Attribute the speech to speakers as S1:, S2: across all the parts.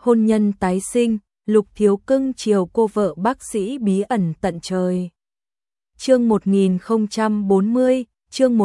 S1: hôn nhân tái sinh, Lục Thiếu cưng chiều cô vợ bác sĩ bí ẩn tận trời. Chương 1040, chương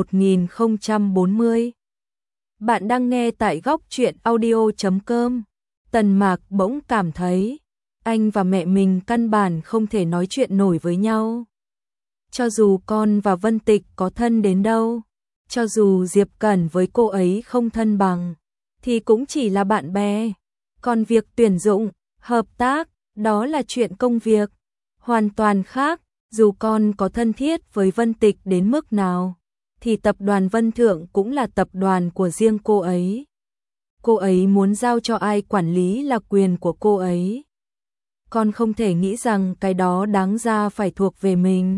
S1: 1040. Bạn đang nghe tại góc truyện audio.com. Tần Mạc bỗng cảm thấy anh và mẹ mình căn bản không thể nói chuyện nổi với nhau. Cho dù con và Vân Tịch có thân đến đâu, cho dù Diệp Cẩn với cô ấy không thân bằng, thì cũng chỉ là bạn bè. Còn việc tuyển dụng, hợp tác, đó là chuyện công việc, hoàn toàn khác. Dù con có thân thiết với Vân Tịch đến mức nào, thì tập đoàn Vân Thượng cũng là tập đoàn của riêng cô ấy. Cô ấy muốn giao cho ai quản lý là quyền của cô ấy. Con không thể nghĩ rằng cái đó đáng ra phải thuộc về mình.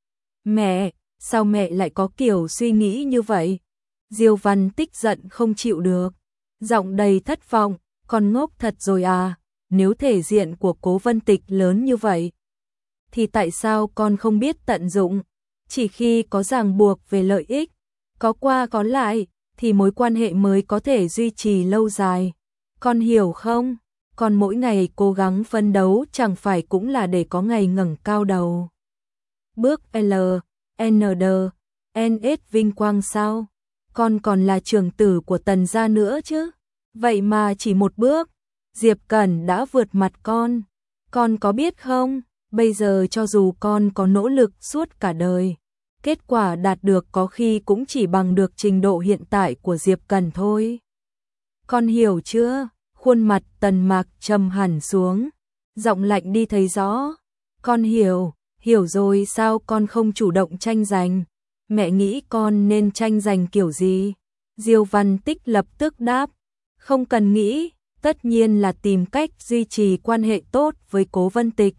S1: Mẹ, sao mẹ lại có kiểu suy nghĩ như vậy? Diêu Văn Tích giận không chịu được, giọng đầy thất vọng, con ngốc thật rồi à, nếu thể diện của Cố Vân Tịch lớn như vậy, thì tại sao con không biết tận dụng? Chỉ khi có ràng buộc về lợi ích, có qua có lại, thì mối quan hệ mới có thể duy trì lâu dài. Con hiểu không? Con mỗi ngày cố gắng phấn đấu chẳng phải cũng là để có ngày ngẩng cao đầu. Bước L, N, D, N, S vinh quang sao? Con còn là trưởng tử của Tần gia nữa chứ? Vậy mà chỉ một bước, Diệp Cẩn đã vượt mặt con. Con có biết không? Bây giờ cho dù con có nỗ lực suốt cả đời, kết quả đạt được có khi cũng chỉ bằng được trình độ hiện tại của Diệp Cẩn thôi. Con hiểu chưa? Khuôn mặt Tần Mạc trầm hẳn xuống, giọng lạnh đi thấy rõ. Con hiểu rồi. Sao con không chủ động tranh giành? Mẹ nghĩ con nên tranh giành kiểu gì? Diêu Văn Tích lập tức đáp, không cần nghĩ, tất nhiên là tìm cách duy trì quan hệ tốt với Cố Vân Tịch,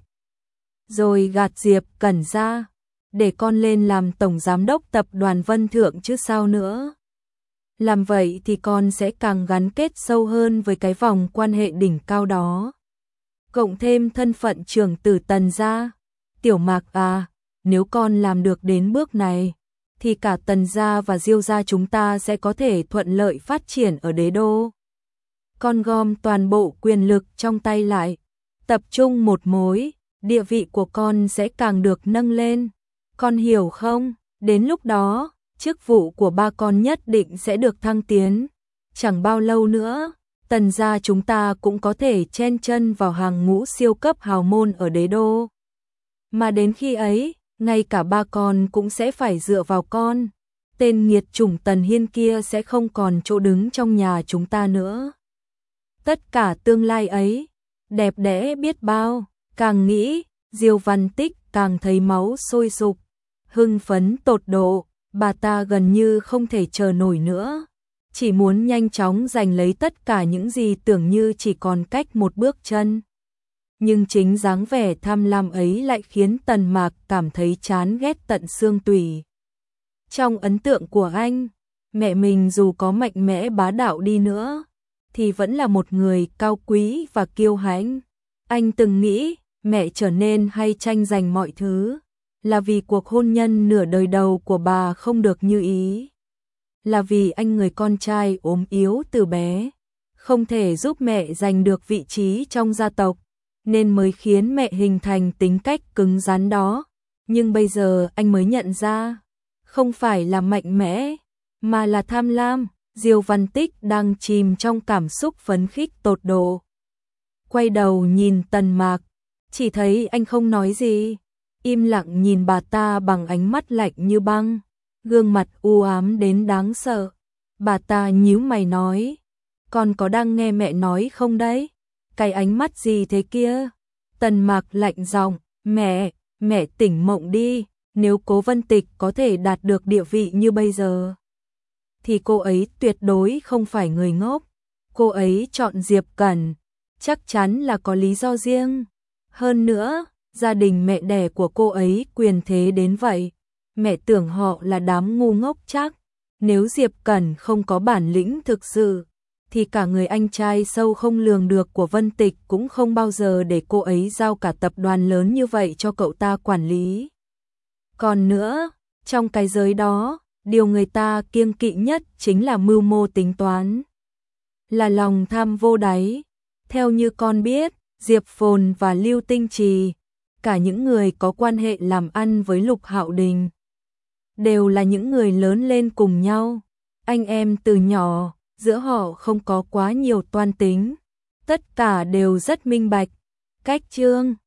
S1: rồi gạt Diệp Cẩn ra, để con lên làm tổng giám đốc tập đoàn Vân Thượng chứ sao nữa. Làm vậy thì con sẽ càng gắn kết sâu hơn với cái vòng quan hệ đỉnh cao đó. Cộng thêm thân phận trưởng tử Tần gia. Tiểu Mạc à, nếu con làm được đến bước này, thì cả Tần gia và Diêu gia chúng ta sẽ có thể thuận lợi phát triển ở đế đô. Con gom toàn bộ quyền lực trong tay lại, tập trung một mối, địa vị của con sẽ càng được nâng lên. Con hiểu không? Đến lúc đó, chức vụ của ba con nhất định sẽ được thăng tiến. Chẳng bao lâu nữa, Tần gia chúng ta cũng có thể chen chân vào hàng ngũ siêu cấp hào môn ở đế đô. Mà đến khi ấy, ngay cả ba con cũng sẽ phải dựa vào con. Tên nghiệt chủng Tần Hiên kia sẽ không còn chỗ đứng trong nhà chúng ta nữa. Tất cả tương lai ấy, đẹp đẽ biết bao. Càng nghĩ, Diêu Văn Tích càng thấy máu sôi sục, hưng phấn tột độ. Bà ta gần như không thể chờ nổi nữa, chỉ muốn nhanh chóng giành lấy tất cả những gì tưởng như chỉ còn cách một bước chân. Nhưng chính dáng vẻ tham lam ấy lại khiến Tần Mạc cảm thấy chán ghét tận xương tủy. Trong ấn tượng của anh, mẹ mình dù có mạnh mẽ bá đạo đi nữa, thì vẫn là một người cao quý và kiêu hãnh. Anh từng nghĩ mẹ trở nên hay tranh giành mọi thứ là vì cuộc hôn nhân nửa đời đầu của bà không được như ý. Là vì anh người con trai ốm yếu từ bé, không thể giúp mẹ giành được vị trí trong gia tộc, nên mới khiến mẹ hình thành tính cách cứng rắn đó. Nhưng bây giờ anh mới nhận ra, không phải là mạnh mẽ, mà là tham lam. Diêu Văn Tích đang chìm trong cảm xúc phấn khích tột độ. Quay đầu nhìn Tần Mạc, chỉ thấy anh không nói gì, im lặng nhìn bà ta bằng ánh mắt lạnh như băng, gương mặt u ám đến đáng sợ. Bà ta nhíu mày nói, con có đang nghe mẹ nói không đấy? Cái ánh mắt gì thế kia? Tần Mạc lạnh giọng, mẹ tỉnh mộng đi, nếu Cố Vân Tịch có thể đạt được địa vị như bây giờ, thì cô ấy tuyệt đối không phải người ngốc. Cô ấy chọn Diệp Cẩn, chắc chắn là có lý do riêng. Hơn nữa, gia đình mẹ đẻ của cô ấy quyền thế đến vậy, mẹ tưởng họ là đám ngu ngốc chắc. Nếu Diệp Cẩn không có bản lĩnh thực sự, thì cả người anh trai sâu không lường được của Vân Tịch cũng không bao giờ để cô ấy giao cả tập đoàn lớn như vậy cho cậu ta quản lý. Còn nữa, trong cái giới đó, điều người ta kiêng kỵ nhất chính là mưu mô tính toán, là lòng tham vô đáy. Theo như con biết, Diệp Phồn và Lưu Tinh Trì, cả những người có quan hệ làm ăn với Lục Hạo Đình, đều là những người lớn lên cùng nhau. Anh em từ nhỏ, giữa họ không có quá nhiều toan tính. Tất cả đều rất minh bạch. Cách Trương